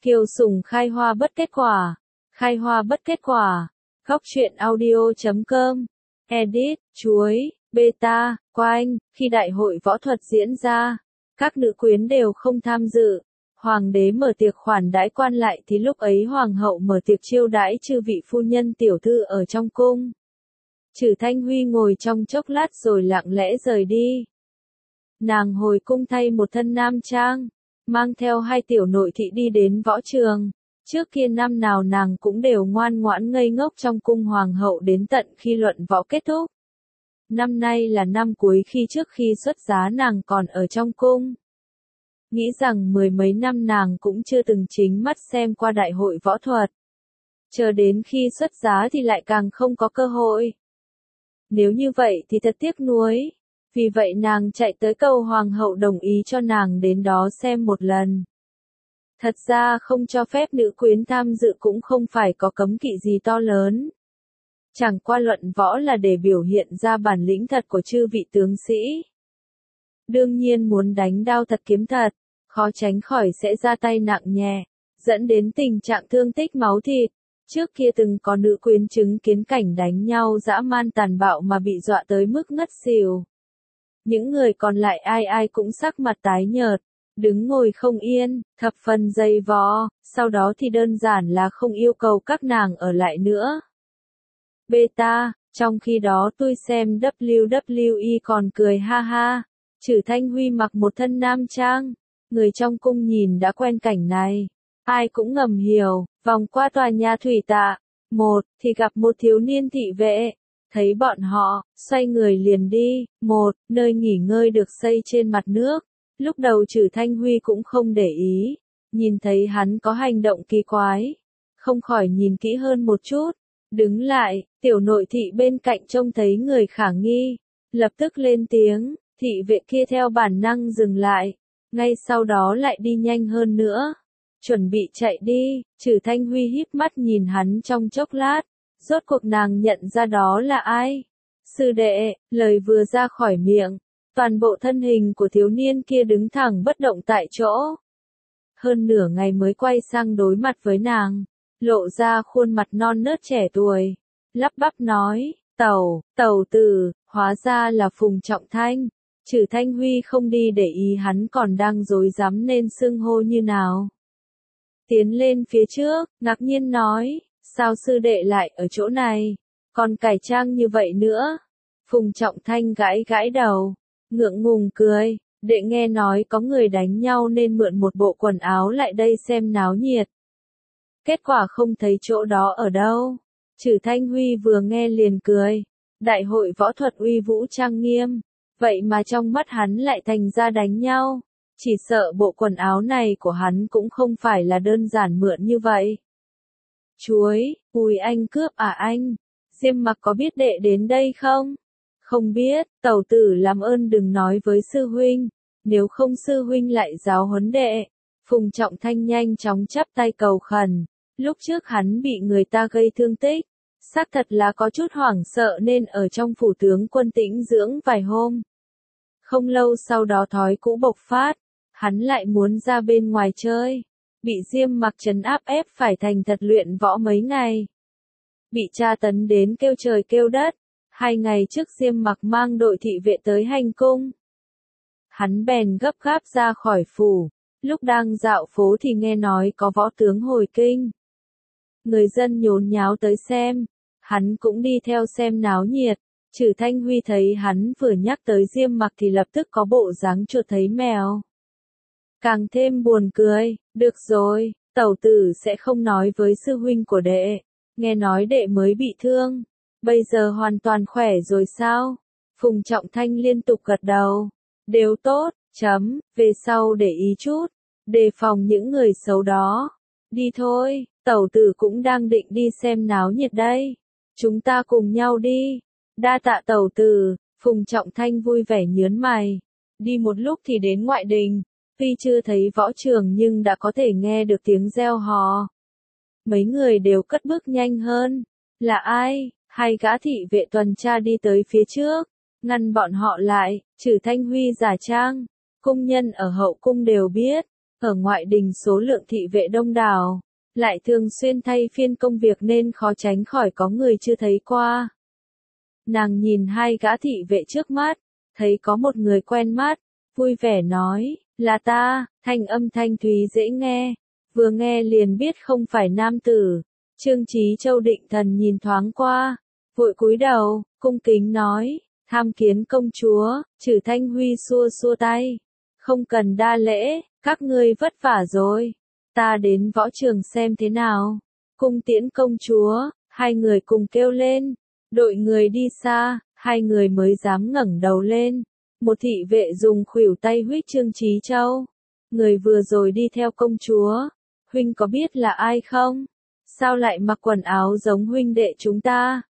Kiều Sùng khai hoa bất kết quả. Khai hoa bất kết quả. Góc truyện audio.com. Edit, chuối, beta, quanh. Khi đại hội võ thuật diễn ra, các nữ quyến đều không tham dự. Hoàng đế mở tiệc khoản đãi quan lại thì lúc ấy hoàng hậu mở tiệc chiêu đãi chư vị phu nhân tiểu thư ở trong cung. Trử Thanh Huy ngồi trong chốc lát rồi lặng lẽ rời đi. Nàng hồi cung thay một thân nam trang, mang theo hai tiểu nội thị đi đến võ trường. Trước kia năm nào nàng cũng đều ngoan ngoãn ngây ngốc trong cung hoàng hậu đến tận khi luận võ kết thúc. Năm nay là năm cuối khi trước khi xuất giá nàng còn ở trong cung. Nghĩ rằng mười mấy năm nàng cũng chưa từng chính mắt xem qua đại hội võ thuật. Chờ đến khi xuất giá thì lại càng không có cơ hội. Nếu như vậy thì thật tiếc nuối. Vì vậy nàng chạy tới cầu hoàng hậu đồng ý cho nàng đến đó xem một lần. Thật ra không cho phép nữ quyến tham dự cũng không phải có cấm kỵ gì to lớn. Chẳng qua luận võ là để biểu hiện ra bản lĩnh thật của chư vị tướng sĩ. Đương nhiên muốn đánh đao thật kiếm thật, khó tránh khỏi sẽ ra tay nặng nhẹ, dẫn đến tình trạng thương tích máu thịt. Trước kia từng có nữ quyến chứng kiến cảnh đánh nhau dã man tàn bạo mà bị dọa tới mức ngất xỉu. Những người còn lại ai ai cũng sắc mặt tái nhợt, đứng ngồi không yên, thập phần dày vò, sau đó thì đơn giản là không yêu cầu các nàng ở lại nữa. Beta, trong khi đó tôi xem WWE còn cười ha ha. Trử Thanh Huy mặc một thân nam trang, người trong cung nhìn đã quen cảnh này. Ai cũng ngầm hiểu, vòng qua tòa nhà thủy tạ, thì gặp một thiếu niên thị vệ. Thấy bọn họ, xoay người liền đi, nơi nghỉ ngơi được xây trên mặt nước. Lúc đầu Trử Thanh Huy cũng không để ý, nhìn thấy hắn có hành động kỳ quái. Không khỏi nhìn kỹ hơn một chút, đứng lại, tiểu nội thị bên cạnh trông thấy người khả nghi. Lập tức lên tiếng, thị vệ kia theo bản năng dừng lại, ngay sau đó lại đi nhanh hơn nữa. Chuẩn bị chạy đi, Trử Thanh Huy híp mắt nhìn hắn trong chốc lát, rốt cuộc nàng nhận ra đó là ai. Sư đệ, lời vừa ra khỏi miệng, toàn bộ thân hình của thiếu niên kia đứng thẳng bất động tại chỗ. Hơn nửa ngày mới quay sang đối mặt với nàng, lộ ra khuôn mặt non nớt trẻ tuổi, lắp bắp nói, tẩu tử, hóa ra là Phùng Trọng Thanh. Trử Thanh Huy không đi để ý hắn còn đang rối rắm nên xưng hô như nào. Tiến lên phía trước, ngạc nhiên nói, sao sư đệ lại ở chỗ này, còn cải trang như vậy nữa. Phùng Trọng Thanh gãi gãi đầu, ngượng ngùng cười, đệ nghe nói có người đánh nhau nên mượn một bộ quần áo lại đây xem náo nhiệt. Kết quả không thấy chỗ đó ở đâu. Trử Thanh Huy vừa nghe liền cười, đại hội võ thuật uy vũ trang nghiêm, vậy mà trong mắt hắn lại thành ra đánh nhau. Chỉ sợ bộ quần áo này của hắn cũng không phải là đơn giản mượn như vậy. Chuối, anh cướp à anh? Diêm Mặc có biết đệ đến đây không? Không biết, tẩu tử làm ơn đừng nói với sư huynh, nếu không sư huynh lại giáo huấn đệ. Phùng Trọng Thanh nhanh chóng chắp tay cầu khẩn, lúc trước hắn bị người ta gây thương tích, xác thật là có chút hoảng sợ nên ở trong phủ tướng quân tĩnh dưỡng vài hôm. Không lâu sau đó thói cũ bộc phát, hắn lại muốn ra bên ngoài chơi, bị Diêm Mặc trấn áp ép phải thành thật luyện võ mấy ngày. Bị tra tấn đến kêu trời kêu đất, 2 ngày trước Diêm Mặc mang đội thị vệ tới hành cung. Hắn bèn gấp gáp ra khỏi phủ, lúc đang dạo phố thì nghe nói có võ tướng hồi kinh. Người dân nhốn nháo tới xem, hắn cũng đi theo xem náo nhiệt. Trử Thanh Huy thấy hắn vừa nhắc tới Diêm Mặc thì lập tức có bộ dáng chuột thấy mèo. Càng thêm buồn cười, được rồi, tẩu tử sẽ không nói với sư huynh của đệ, nghe nói đệ mới bị thương, bây giờ hoàn toàn khỏe rồi sao? Phùng Trọng Thanh liên tục gật đầu, đều tốt, về sau để ý chút, đề phòng những người xấu đó. Đi thôi, tẩu tử cũng đang định đi xem náo nhiệt đây, chúng ta cùng nhau đi. Đa tạ tẩu tử, Phùng Trọng Thanh vui vẻ nhớn mày. Đi một lúc thì đến ngoại đình, tuy chưa thấy võ trường nhưng đã có thể nghe được tiếng reo hò. Mấy người đều cất bước nhanh hơn. Là ai? 2 gã thị vệ tuần tra đi tới phía trước, ngăn bọn họ lại. Trử Thanh Huy giả trang, cung nhân ở hậu cung đều biết, Ở ngoại đình số lượng thị vệ đông đảo, lại thường xuyên thay phiên công việc nên khó tránh khỏi có người chưa thấy qua. Nàng nhìn hai gã thị vệ trước mắt, thấy có một người quen mắt, vui vẻ nói, là ta, thanh âm thanh thúy dễ nghe, vừa nghe liền biết không phải nam tử. Trương Chí Châu định thần nhìn thoáng qua, vội cúi đầu, cung kính nói, tham kiến công chúa. Trử Thanh Huy xua xua tay, không cần đa lễ, các ngươi vất vả rồi, ta đến võ trường xem thế nào. Cung tiễn công chúa, hai người cùng kêu lên, đội người đi xa, hai người mới dám ngẩng đầu lên. Một thị vệ dùng khuỷu tay huých Trương Chí Châu, người vừa rồi đi theo công chúa, huynh có biết là ai không? Sao lại mặc quần áo giống huynh đệ chúng ta?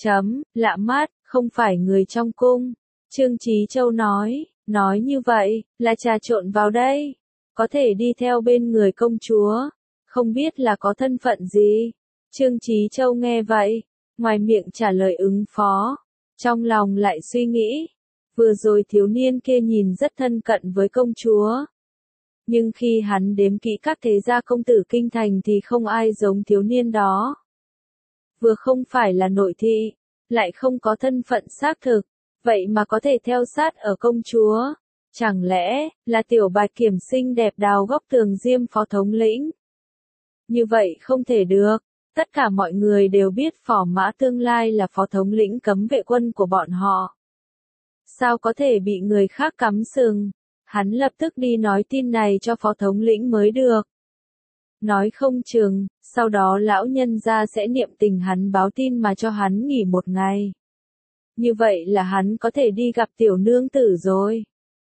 Lạ mắt, không phải người trong cung. Trương Chí Châu nói như vậy, là trà trộn vào đây, có thể đi theo bên người công chúa, không biết là có thân phận gì. Trương Chí Châu nghe vậy, ngoài miệng trả lời ứng phó, trong lòng lại suy nghĩ, vừa rồi thiếu niên kia nhìn rất thân cận với công chúa. Nhưng khi hắn đếm kỹ các thế gia công tử kinh thành thì không ai giống thiếu niên đó. Vừa không phải là nội thị, lại không có thân phận xác thực, vậy mà có thể theo sát ở công chúa. Chẳng lẽ, là tiểu bạch kiểm xinh đẹp đào góc tường diêm phó thống lĩnh? Như vậy không thể được, tất cả mọi người đều biết Phò Mã tương lai là phó thống lĩnh cấm vệ quân của bọn họ. Sao có thể bị người khác cắm sừng? Hắn lập tức đi nói tin này cho phó thống lĩnh mới được. Nói không chừng, sau đó lão nhân gia sẽ niệm tình hắn báo tin mà cho hắn nghỉ một ngày. Như vậy là hắn có thể đi gặp tiểu nương tử rồi.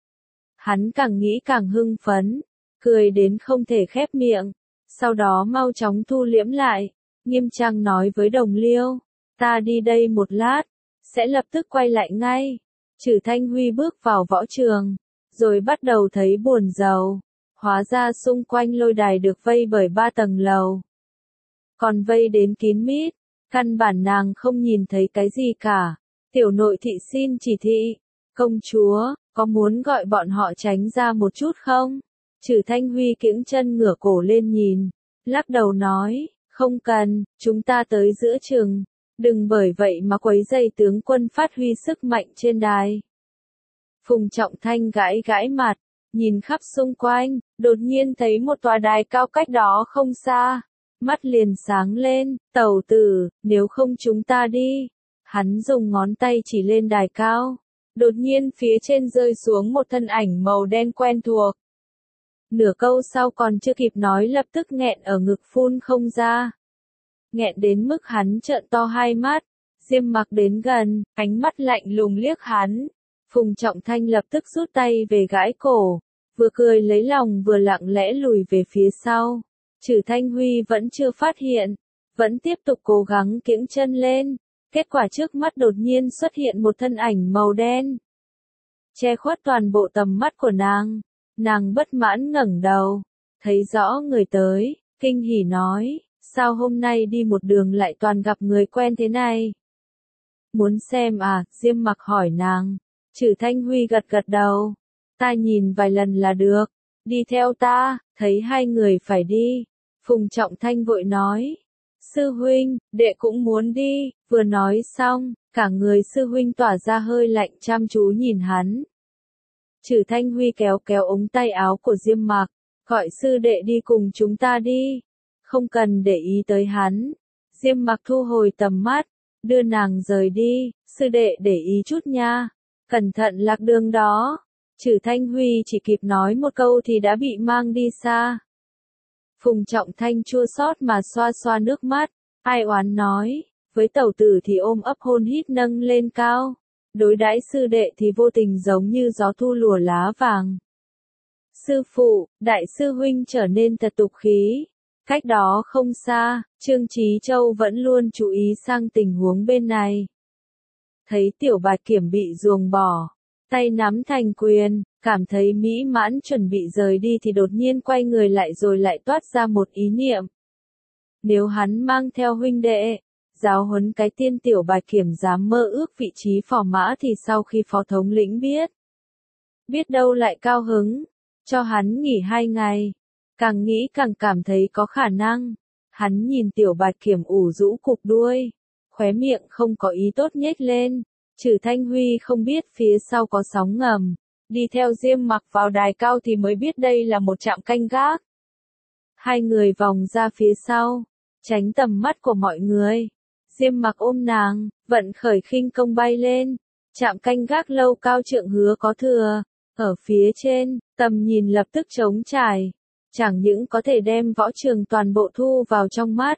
Hắn càng nghĩ càng hưng phấn, cười đến không thể khép miệng, sau đó mau chóng thu liễm lại, nghiêm trang nói với Đồng Liêu, ta đi đây một lát, sẽ lập tức quay lại ngay. Trử Thanh Huy bước vào võ trường, rồi bắt đầu thấy buồn rầu, hóa ra xung quanh lôi đài được vây bởi 3 tầng lầu. Còn vây đến kín mít, căn bản nàng không nhìn thấy cái gì cả. Tiểu nội thị xin chỉ thị, công chúa, có muốn gọi bọn họ tránh ra một chút không? Trử Thanh Huy kiễng chân ngửa cổ lên nhìn, lắc đầu nói, không cần, chúng ta tới giữa trường, đừng bởi vậy mà quấy rầy tướng quân phát huy sức mạnh trên đài. Phùng Trọng Thanh gãi gãi mặt, nhìn khắp xung quanh, đột nhiên thấy một tòa đài cao cách đó không xa, mắt liền sáng lên, tẩu tử, nếu không chúng ta đi. Hắn dùng ngón tay chỉ lên đài cao, đột nhiên phía trên rơi xuống một thân ảnh màu đen quen thuộc. Nửa câu sau còn chưa kịp nói lập tức nghẹn ở ngực phun không ra. Nghẹn đến mức hắn trợn to hai mắt, Diêm Mặc đến gần, ánh mắt lạnh lùng liếc hắn. Phùng Trọng Thanh lập tức rút tay về gãi cổ, vừa cười lấy lòng vừa lặng lẽ lùi về phía sau. Trử Thanh Huy vẫn chưa phát hiện, vẫn tiếp tục cố gắng kiễng chân lên. Kết quả trước mắt đột nhiên xuất hiện một thân ảnh màu đen, che khuất toàn bộ tầm mắt của nàng. Nàng bất mãn ngẩng đầu, thấy rõ người tới, kinh hỉ nói, sao hôm nay đi một đường lại toàn gặp người quen thế này? Muốn xem à? Diêm Mặc hỏi nàng. Trử Thanh Huy gật gật đầu, ta nhìn vài lần là được, đi theo ta. Thấy hai người phải đi, Phùng Trọng Thanh vội nói, sư huynh, đệ cũng muốn đi. Vừa nói xong, cả người sư huynh tỏa ra hơi lạnh chăm chú nhìn hắn. Trử Thanh Huy kéo kéo ống tay áo của Diêm Mặc, gọi sư đệ đi cùng chúng ta đi, không cần để ý tới hắn. Diêm Mặc thu hồi tầm mắt, đưa nàng rời đi, sư đệ để ý chút nha, cẩn thận lạc đường đó. Trử Thanh Huy chỉ kịp nói một câu thì đã bị mang đi xa. Phùng Trọng Thanh chua xót mà xoa xoa nước mắt, ai oán nói, với tẩu tử thì ôm ấp hôn hít nâng lên cao, đối đãi sư đệ thì vô tình giống như gió thu lùa lá vàng. Sư phụ, đại sư huynh trở nên thật tục khí. Cách đó không xa, Trương Chí Châu vẫn luôn chú ý sang tình huống bên này. Thấy tiểu bạch kiểm bị ruồng bỏ, tay nắm thành quyền, cảm thấy mỹ mãn chuẩn bị rời đi thì đột nhiên quay người lại rồi lại toát ra một ý niệm. Nếu hắn mang theo huynh đệ, giáo huấn cái tiên tiểu bạch kiểm dám mơ ước vị trí phò mã thì sau khi phó thống lĩnh biết đâu lại cao hứng, cho hắn nghỉ 2 ngày. Càng nghĩ càng cảm thấy có khả năng. Hắn nhìn Tiểu Bạch Kiểm ủ rũ cụp đuôi, khóe miệng không có ý tốt nhếch lên. Trừ Thanh Huy không biết phía sau có sóng ngầm, đi theo Diêm Mặc vào đài cao thì mới biết đây là một trạm canh gác. Hai người vòng ra phía sau, tránh tầm mắt của mọi người. Diêm Mặc ôm nàng, vận khởi khinh công bay lên. Trạm canh gác lâu cao trượng hứa có thừa. Ở phía trên, tầm nhìn lập tức trống trải. Chẳng những có thể đem võ trường toàn bộ thu vào trong mắt.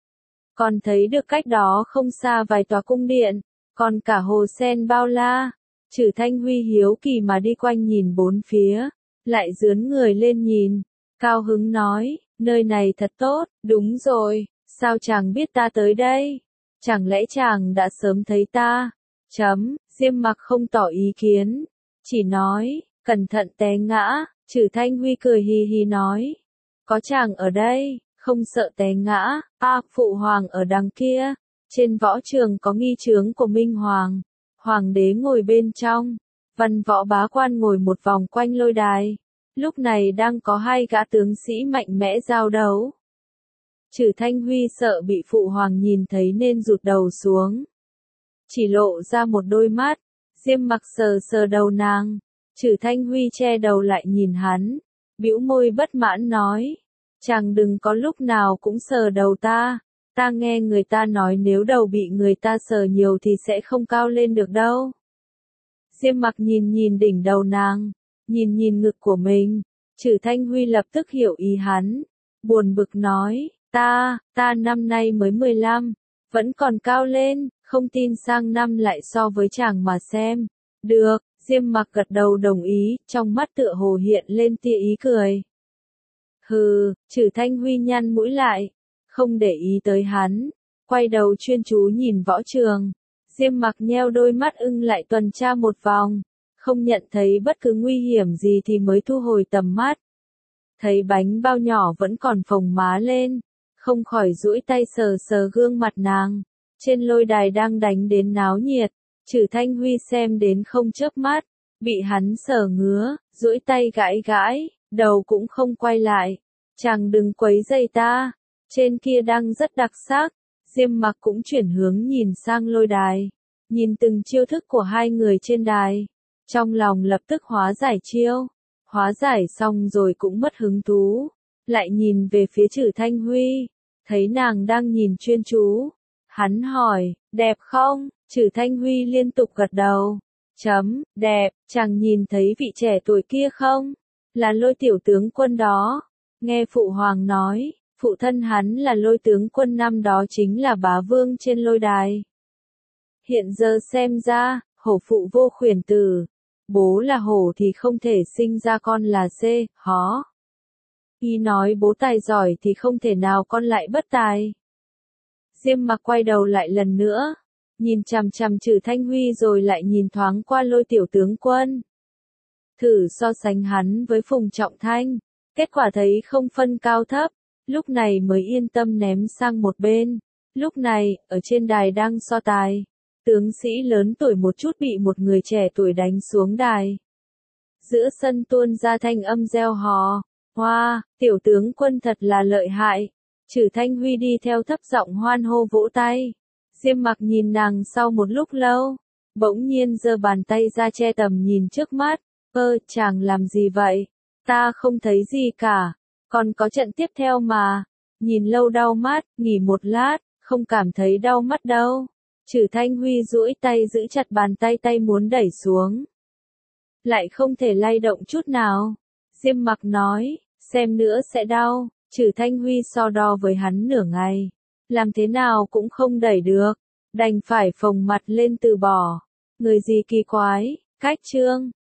Còn thấy được cách đó không xa vài tòa cung điện, còn cả hồ sen bao la. Trừ Thanh Huy hiếu kỳ mà đi quanh nhìn bốn phía, lại dướn người lên nhìn, cao hứng nói, nơi này thật tốt, đúng rồi, sao chàng biết ta tới đây? Chẳng lẽ chàng đã sớm thấy ta? Diêm Mặc không tỏ ý kiến, chỉ nói, cẩn thận té ngã. Trừ Thanh Huy cười hì hì nói, có chàng ở đây, không sợ té ngã. Phụ hoàng ở đằng kia, trên võ trường có nghi trướng của Minh Hoàng, hoàng đế ngồi bên trong, văn võ bá quan ngồi một vòng quanh lôi đài, lúc này đang có hai gã tướng sĩ mạnh mẽ giao đấu. Trừ Thanh Huy sợ bị phụ hoàng nhìn thấy nên rụt đầu xuống, chỉ lộ ra một đôi mắt. Diêm Mặc sờ sờ đầu nàng. Trừ Thanh Huy che đầu lại nhìn hắn, bĩu môi bất mãn nói, chàng đừng có lúc nào cũng sờ đầu ta nghe người ta nói nếu đầu bị người ta sờ nhiều thì sẽ không cao lên được đâu. Diêm Mặc nhìn nhìn đỉnh đầu nàng, nhìn nhìn ngực của mình. Trừ Thanh Huy lập tức hiểu ý hắn, buồn bực nói, ta năm nay mới 15, vẫn còn cao lên, không tin sang năm lại so với chàng mà xem. Được. Diêm Mặc gật đầu đồng ý, trong mắt tựa hồ hiện lên tia ý cười. Hừ, Trừ Thanh Huy nhăn mũi lại, không để ý tới hắn, quay đầu chuyên chú nhìn võ trường. Diêm Mặc nheo đôi mắt ưng lại tuần tra một vòng, không nhận thấy bất cứ nguy hiểm gì thì mới thu hồi tầm mắt. Thấy bánh bao nhỏ vẫn còn phồng má lên, không khỏi duỗi tay sờ sờ gương mặt nàng. Trên lôi đài đang đánh đến náo nhiệt. Trừ Thanh Huy xem đến không chớp mắt, bị hắn sờ ngứa, duỗi tay gãi gãi, đầu cũng không quay lại. Chàng đừng quấy rầy ta, trên kia đang rất đặc sắc. Diêm Mặc cũng chuyển hướng nhìn sang lôi đài, nhìn từng chiêu thức của hai người trên đài, trong lòng lập tức hóa giải chiêu. Hóa giải xong rồi cũng mất hứng thú, lại nhìn về phía Trừ Thanh Huy, thấy nàng đang nhìn chuyên chú. Hắn hỏi, đẹp không? Trừ Thanh Huy liên tục gật đầu. Đẹp, chàng nhìn thấy vị trẻ tuổi kia không? Là Lôi tiểu tướng quân đó. Nghe phụ hoàng nói, phụ thân hắn là Lôi tướng quân năm đó chính là bá vương trên lôi đài. Hiện giờ xem ra, hổ phụ vô khuyển tử. Bố là hổ thì không thể sinh ra con là dê, hó. Y nói bố tài giỏi thì không thể nào con lại bất tài. Diêm Mặc quay đầu lại lần nữa, nhìn chằm chằm Trừ Thanh Huy rồi lại nhìn thoáng qua Lôi tiểu tướng quân. Thử so sánh hắn với Phùng Trọng Thanh, kết quả thấy không phân cao thấp, lúc này mới yên tâm ném sang một bên. Lúc này, ở trên đài đang so tài, tướng sĩ lớn tuổi một chút bị một người trẻ tuổi đánh xuống đài. Giữa sân tuôn ra thanh âm reo hò, hoa, tiểu tướng quân thật là lợi hại. Trừ Thanh Huy đi theo thấp giọng hoan hô vỗ tay. Diêm Mặc nhìn nàng sau một lúc lâu, bỗng nhiên giơ bàn tay ra che tầm nhìn trước mắt. Chàng làm gì vậy? Ta không thấy gì cả, còn có trận tiếp theo mà. Nhìn lâu đau mắt, nghỉ một lát, không cảm thấy đau mắt đâu. Trừ Thanh Huy duỗi tay giữ chặt bàn tay, tay muốn đẩy xuống, lại không thể lay động chút nào. Diêm Mặc nói, xem nữa sẽ đau. Trừ Thanh Huy so đo với hắn nửa ngày, làm thế nào cũng không đẩy được, đành phải phồng mặt lên từ bỏ. Người gì kỳ quái, cách chương.